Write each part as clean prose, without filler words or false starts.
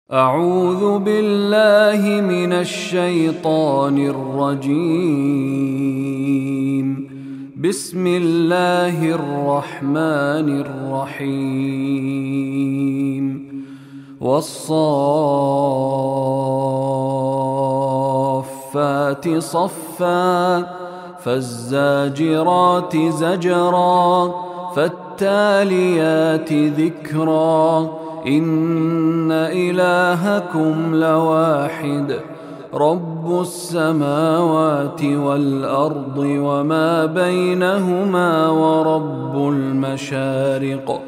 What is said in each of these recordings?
أعوذ بالله من الشيطان الرجيم. بسم الله الرحمن الرحيم. والصافات صفا فالزاجرات زجرا فالتاليات ذكرا إن إلهكم لواحد رب السماوات والأرض وما بينهما ورب المشارق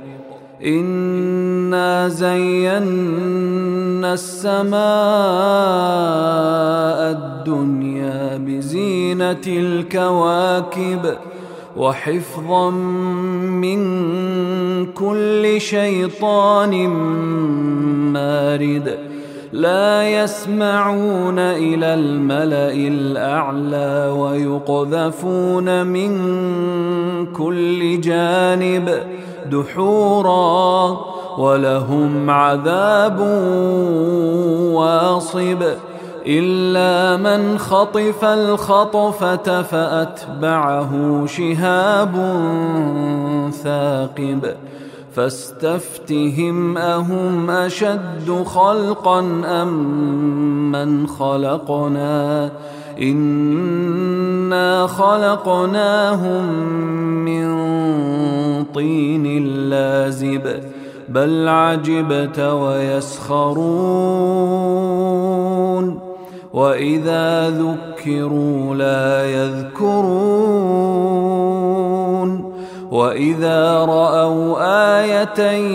إنا زينا السماء الدنيا بزينة الكواكب وحفظا من كل شيطان مارد لا يسمعون إلى الملأ الأعلى ويقذفون من كل جانب دحورا ولهم عذاب واصب إلا من خطف الخطفة فأتبعه شهاب ثاقب فاستفتهم أهم أشد خلقا أم من خلقنا إنا خلقناهم من طين لازب بل عجبت ويسخرون وإذا ذكروا لا يذكرون وإذا رأوا آية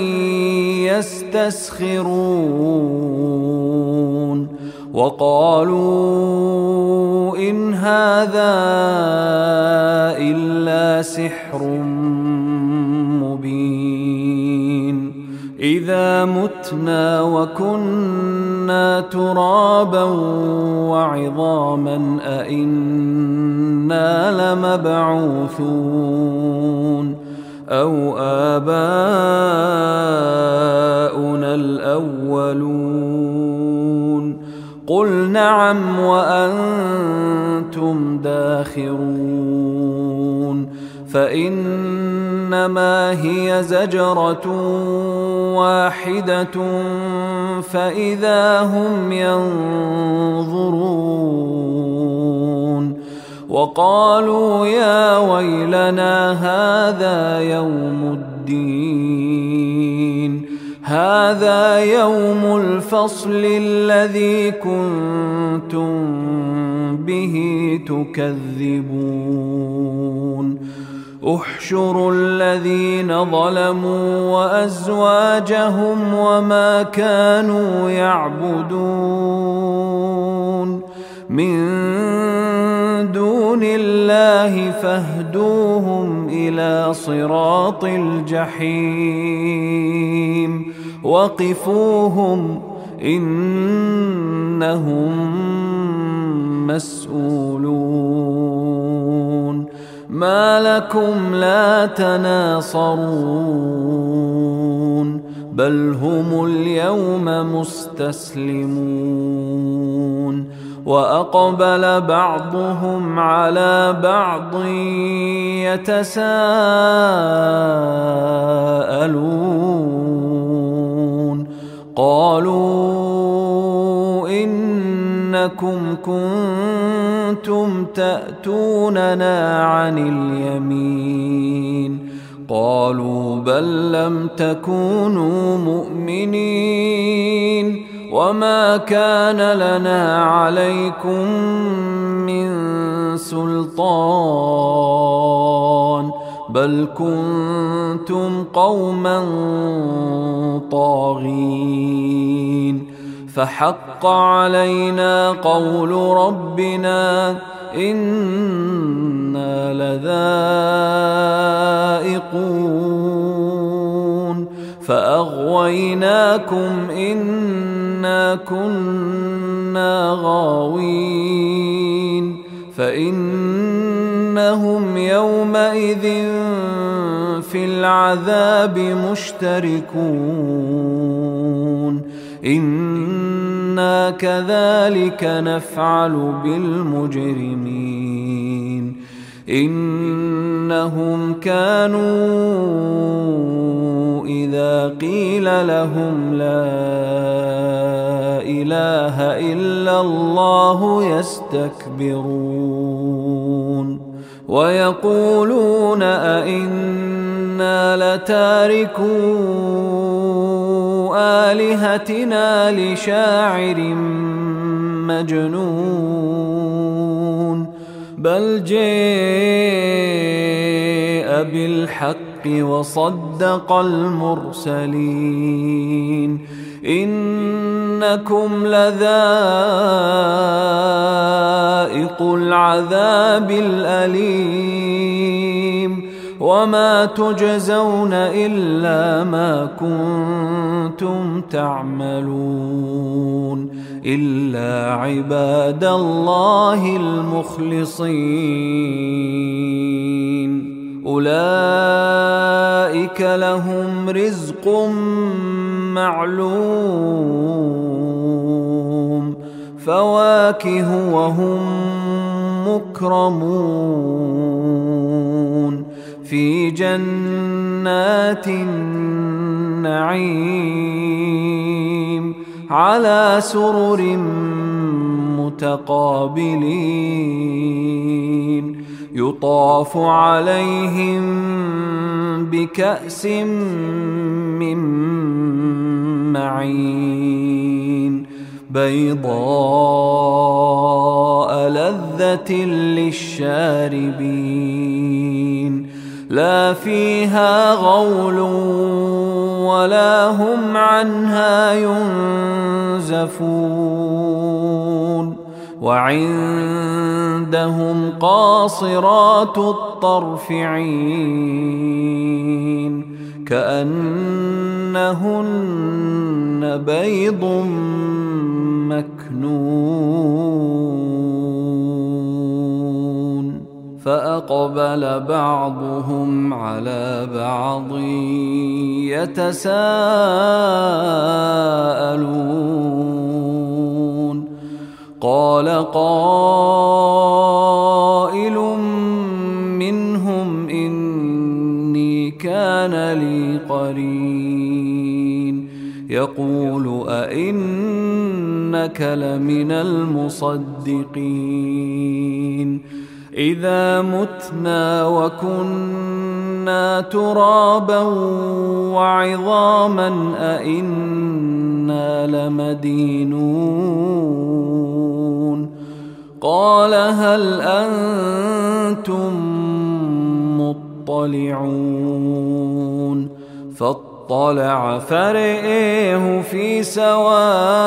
يستسخرون وقالوا إن هذا إلا سحر مبين إذا متنا وكنا ترابا وعظاما أئنا لمبعوثون أو آباؤنا الأولون قل نعم وأنتم داخرون فإنما هي زجرة واحدة فإذا هم ينظرون وقالوا يا ويلنا هذا يوم الدين هذا يوم الفصل الذي كنتم به تكذبون احشروا الذين ظلموا وأزواجهم وما كانوا يعبدون من دون الله فاهدوهم إلى صراط الجحيم وقفوهم إنهم مسؤولون ما لكم لا تناصرون بل هم اليوم مستسلمون وأقبل بعضهم على بعض يتساءلون قالوا إنكم كنتم تأتوننا عن اليمين قالوا بل لم تكونوا مؤمنين وما كان لنا عليكم من سلطان بل كنتم قوما طاغين فحق علينا قول ربنا إنا لذائقون فأغويناكم إنا كنا غاوين فإنهم يومئذ في العذاب مشتركون إنا كذلك نفعل بالمجرمين إنهم كانوا إذا قيل لهم لا إله إلا الله يستكبرون ويقولون أئنا لتاركو آلهتنا لشاعر مجنون بل جاء بالحق وصدق المرسلين إنكم لذائق العذاب الأليم وما تجزون إلا ما كنتم تعملون إلا عباد الله المخلصين أولئك لهم رزق معلوم فواكه وهم مكرمون في جنات النعيم على سرر متقابلين يطاف عليهم بكأس من معين بيضاء لذة للشاربين لا فيها غول ولا هم عنها ينزفون وعندهم قاصرات الطرف عين كأنهن بيض مكنون فأقبل بعضهم على بعض يتساءلون قال قائل منهم إني كان لي قرين يقول أئنك لمن المصدقين إذا متنا وكنا ترابا وعظاما أئنا لمدينون قال هل أنتم مطلعون فاطلع فرئه في سواء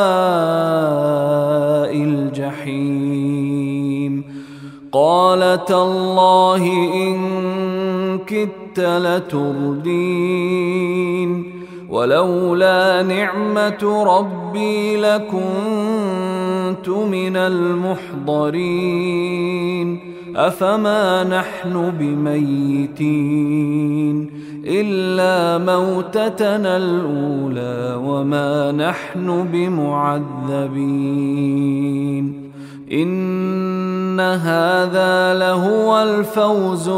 الجحيم قال تالله إن كدت لتردين ولولا نعمة ربي لكنت من المحضرين أفما نحن بميتين إلا موتتنا الأولى وما نحن بمعذبين إن هذا لهو الفوز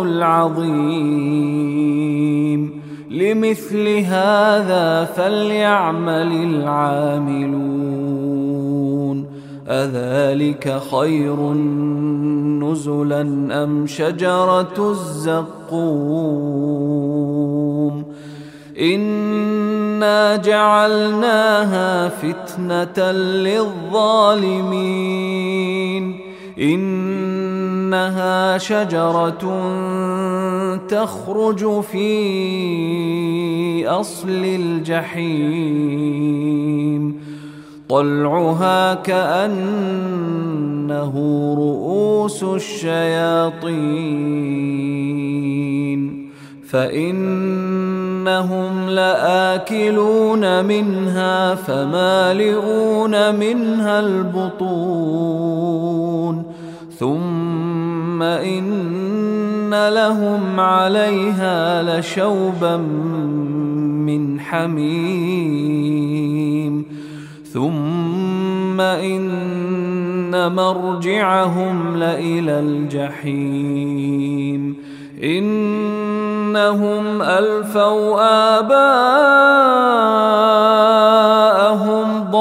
العظيم لمثل هذا فليعمل العاملون أذلك خير نزلا أم شجرة الزقوم إنا جعلناها فتنة للظالمين إنها شجرة تخرج في أصل الجحيم طلعها كأنه رؤوس الشياطين فإنهم لآكلون منها فمالئون منها البطون ثم إن لهم عليها لشوبا من حميم ثم إن مرجعهم لإلى الجحيم إنهم ألفوا آباءهم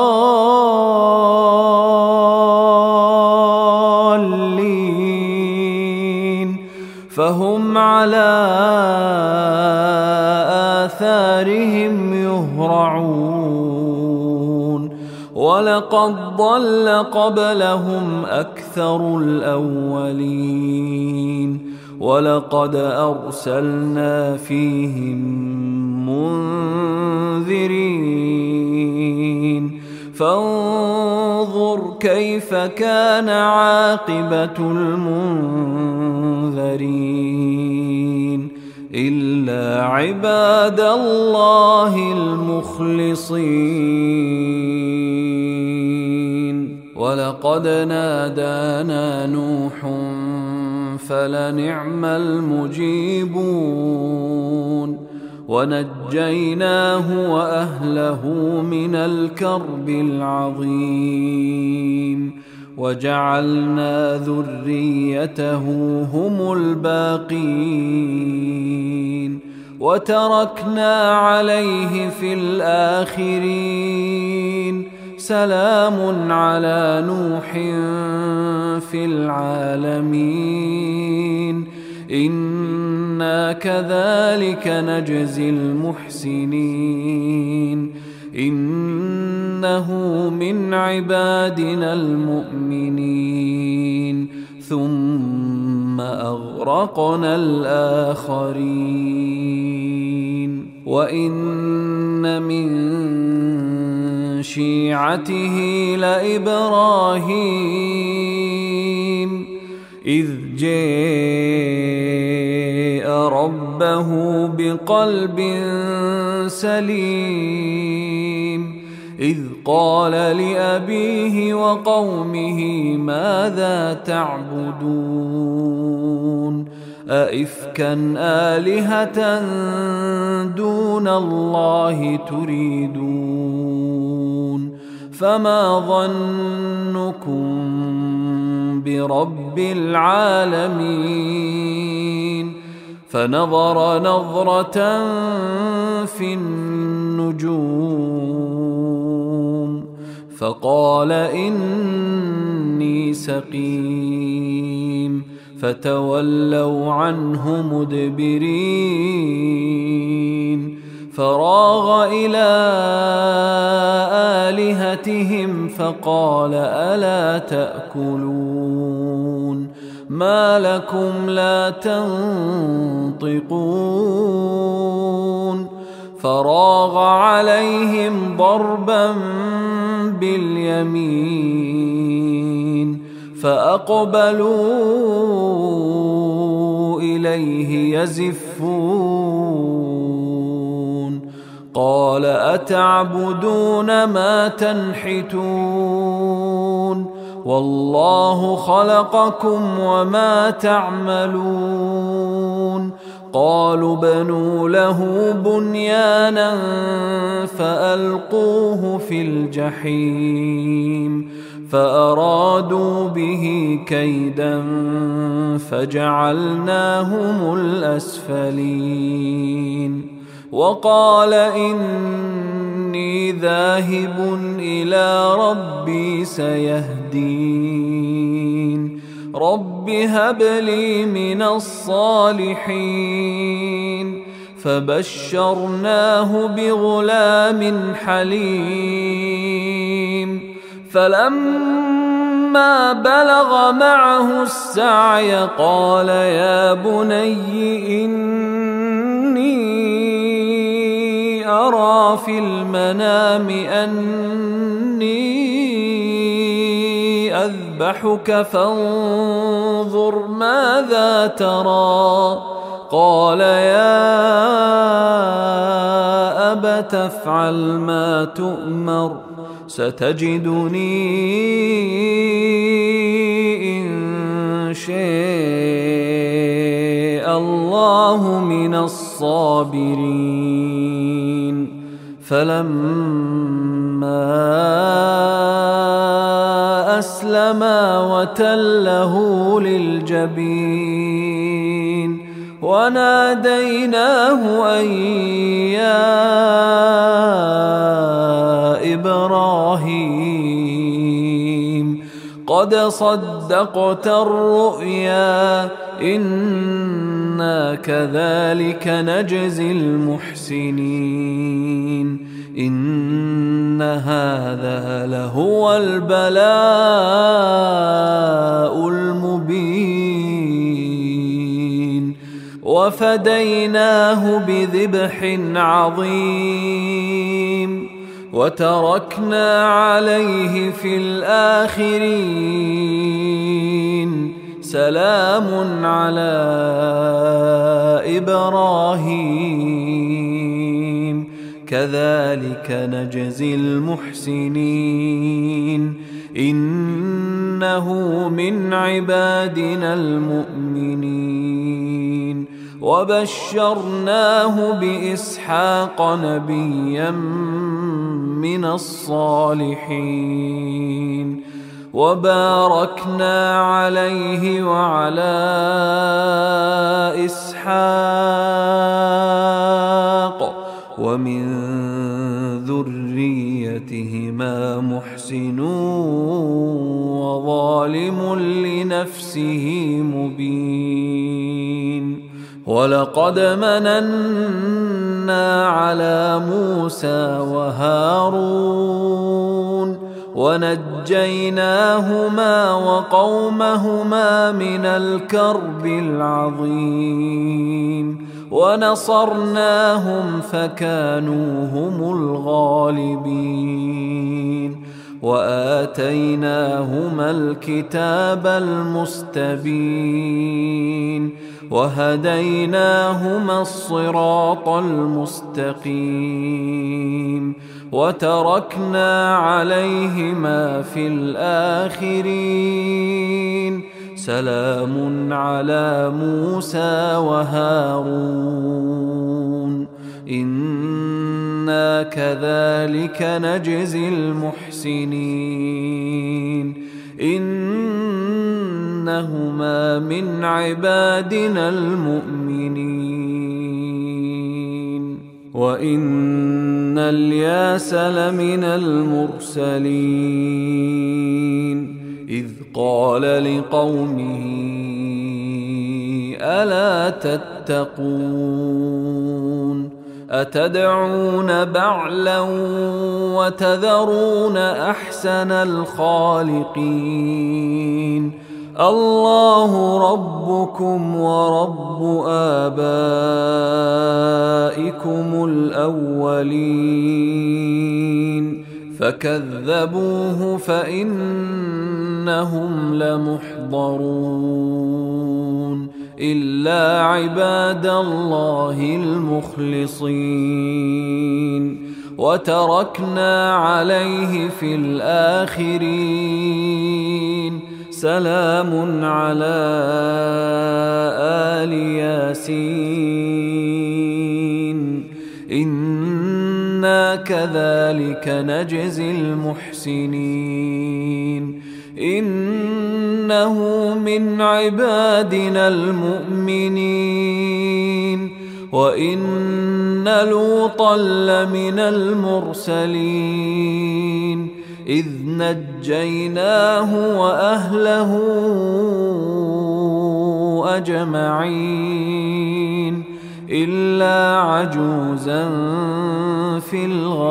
ضالين فهم على آثارهم يهرعون ولقد ضل قبلهم أكثر الأولين ولقد أرسلنا فيهم منذرين فانظر كيف كان عاقبة المنذرين إلا عباد الله المخلصين ولقد نادانا نوح فلنعم المجيبون ونجيناه وأهله من الكرب العظيم وجعلنا ذريته هم الباقين وتركنا عليه في الآخرين سلام على نوح في العالمين إنا كذلك نجزي المحسنين إنه من عبادنا المؤمنين ثم أغرقنا الآخرين وإن من شيعته لإبراهيم إذ جاء ربه بقلب سليم إذ قال لأبيه وقومه ماذا تعبدون أئفكا آلهة دون الله تريدون فما ظنكم برب العالمين فنظر نظرة في النجوم فقال إني سقيم فتولوا عنه مدبرين فراغ إلى آلهتهم فقال ألا تأكلون ما لكم لا تنطقون فراغ عليهم ضربا باليمين فأقبلوا إليه يزفون قال أتعبدون ما تنحتون والله خلقكم وما تعملون قالوا بنوا له بنيانا فألقوه في الجحيم فأرادوا به كيدا فجعلناهم الأسفلين وقال إني ذاهب إلى ربي سيهدين رب هب لي من الصالحين فبشرناه بغلام حليم فلما بلغ معه السعي قال يا بني إني أرى في المنام أني أذبحك فانظر ماذا ترى قال يا أبت افعل ما تؤمر ستجدني إن شاء الله من الصابرين فلما وأسلما وتله للجبين وناديناه أن يا إبراهيم قد صدقت الرؤيا إنا كذلك نجزي المحسنين إن هذا لهو البلاء المبين وفديناه بذبح عظيم وتركنا عليه في الآخرين سلام على إبراهيم كذلك نجزي المحسنين إنه من عبادنا المؤمنين وبشرناه بإسحاق نبيا من الصالحين وباركنا عليه وعلى إسحاق ومن ذريتهما محسن وظالم لنفسه مبين ولقد مننا على موسى وهارون ونجيناهما وقومهما من الكرب العظيم ونصرناهم فكانوا هم الغالبين وآتيناهما الكتاب المستبين وهديناهما الصراط المستقيم وتركنا عليهما في الآخرين سلام على موسى وهارون إنا كذلك نجزي المحسنين إنهما من عبادنا المؤمنين وإن الياس لمن المرسلين إذ قال لقومه ألا تتقون أتدعون بعلا وتذرون أحسن الخالقين الله ربكم ورب آبائكم الأولين فكذبوه فإنهم لمحضرون إلا عباد الله المخلصين وتركنا عليه في الآخرين سلام على آل ياسين إنا كذلك نجزي المحسنين إنه من عبادنا المؤمنين وإن لوطا لمن المرسلين إذ نجيناه وأهله أجمعين إلا عجوزا في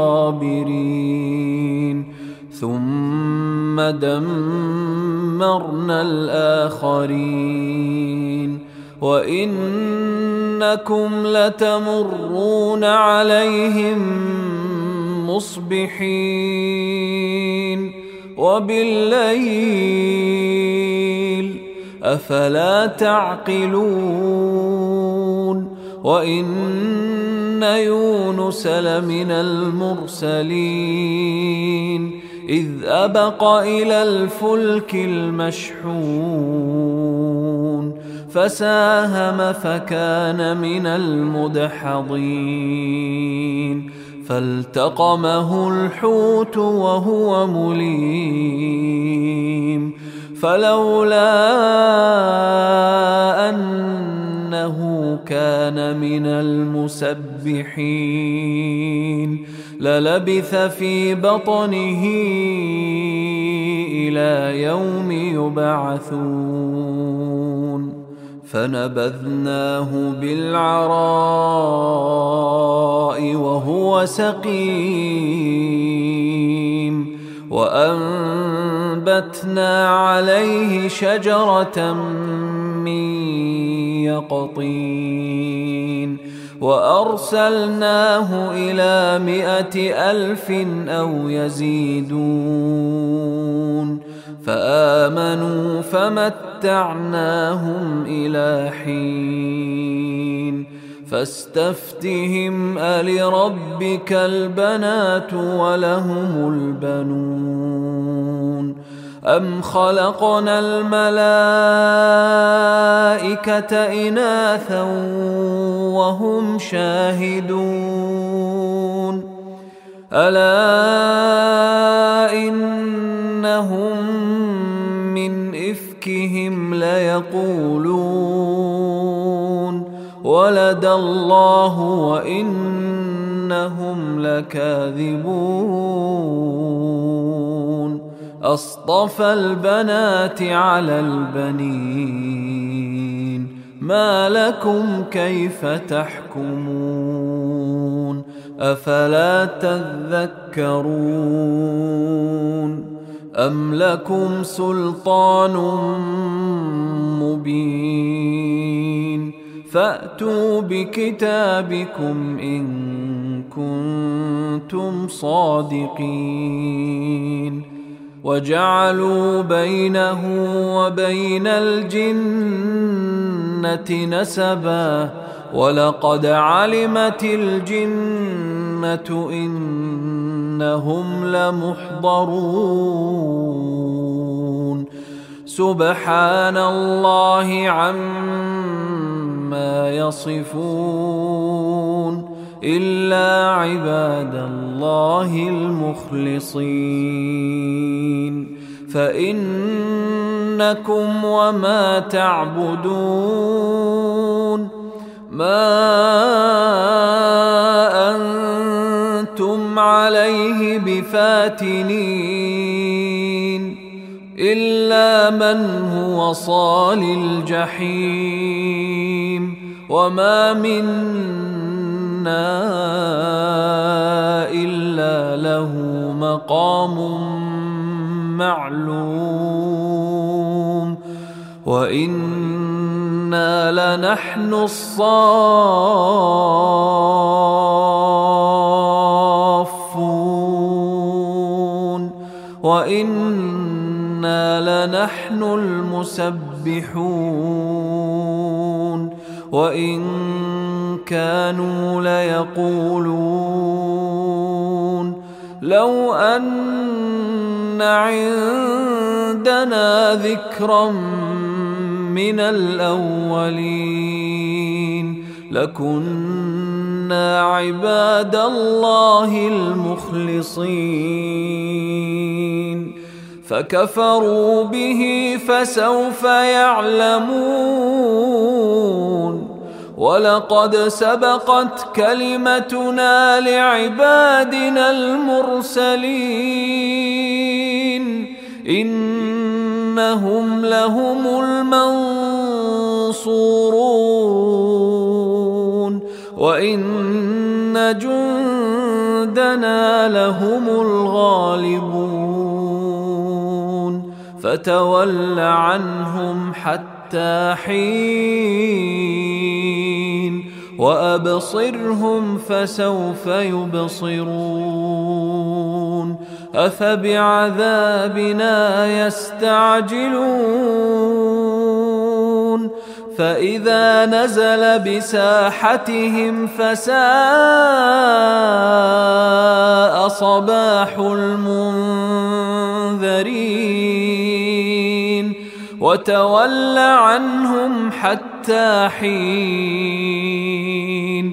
الغابرين ثم دمرنا الآخرين وإنكم لتمرون عليهم مصبحين وبالليل أفلا تعقلون وإن يونس لمن المرسلين إذ أبق إلى الفلك المشحون فساهم فكان من المدحضين فالتقمه الحوت وهو مليم فلولا أنه كان من المسبحين للبث في بطنه إلى يوم يبعثون فنبذناه بالعراء وهو سقيم وأنبتنا عليه شجرة من يقطين وأرسلناه إلى 100,000 أو يزيدون فآمنوا فمتعناهم إلى حين فاستفتهم ألربك البنات ولهم البنون أم خلقنا الملائكة إناثا وهم شاهدون ألا إنهم من إفكهم ليقولون ولد الله وإنهم لكاذبون أصطفى البنات على البنين ما لكم كيف تحكمون أفلا تذكرون أم لكم سلطان مبين فأتوا بكتابكم إن كنتم صادقين وجعلوا بينه وبين الجنة نسبا ولقد علمت الجنة إنهم لمحضرون سبحان الله عما يصفون إلا عباد الله المخلصين فإنكم وما تعبدون ما أنتم عليه بفاتنين إلا من هو صال الجحيم وما منا إلا له مقام معلوم وإنا لنحن الصافون وإنا لنحن المسبحون وإن كانوا ليقولون لو أن عندنا ذكرا من الأولين لكنا عباد الله المخلصين فكفروا به فسوف يعلمون ولقد سبقت كلمتنا لعبادنا المرسلين إنهم لهم المنصورون وإن جندنا لهم الغالبون فتول عنهم حتى حين وأبصرهم فسوف يبصرون أفبعذابنا يستعجلون فإذا نزل بساحتهم فساء صباح المنذرين وتول عنهم حتى حين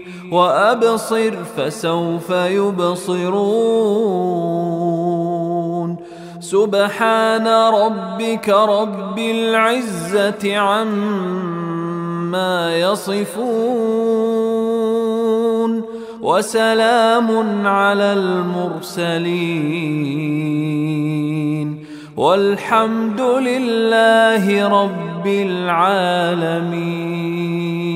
وأبصر فسوف يبصرون سبحان ربك رب العزة عما يصفون وسلام على المرسلين والحمد لله رب العالمين.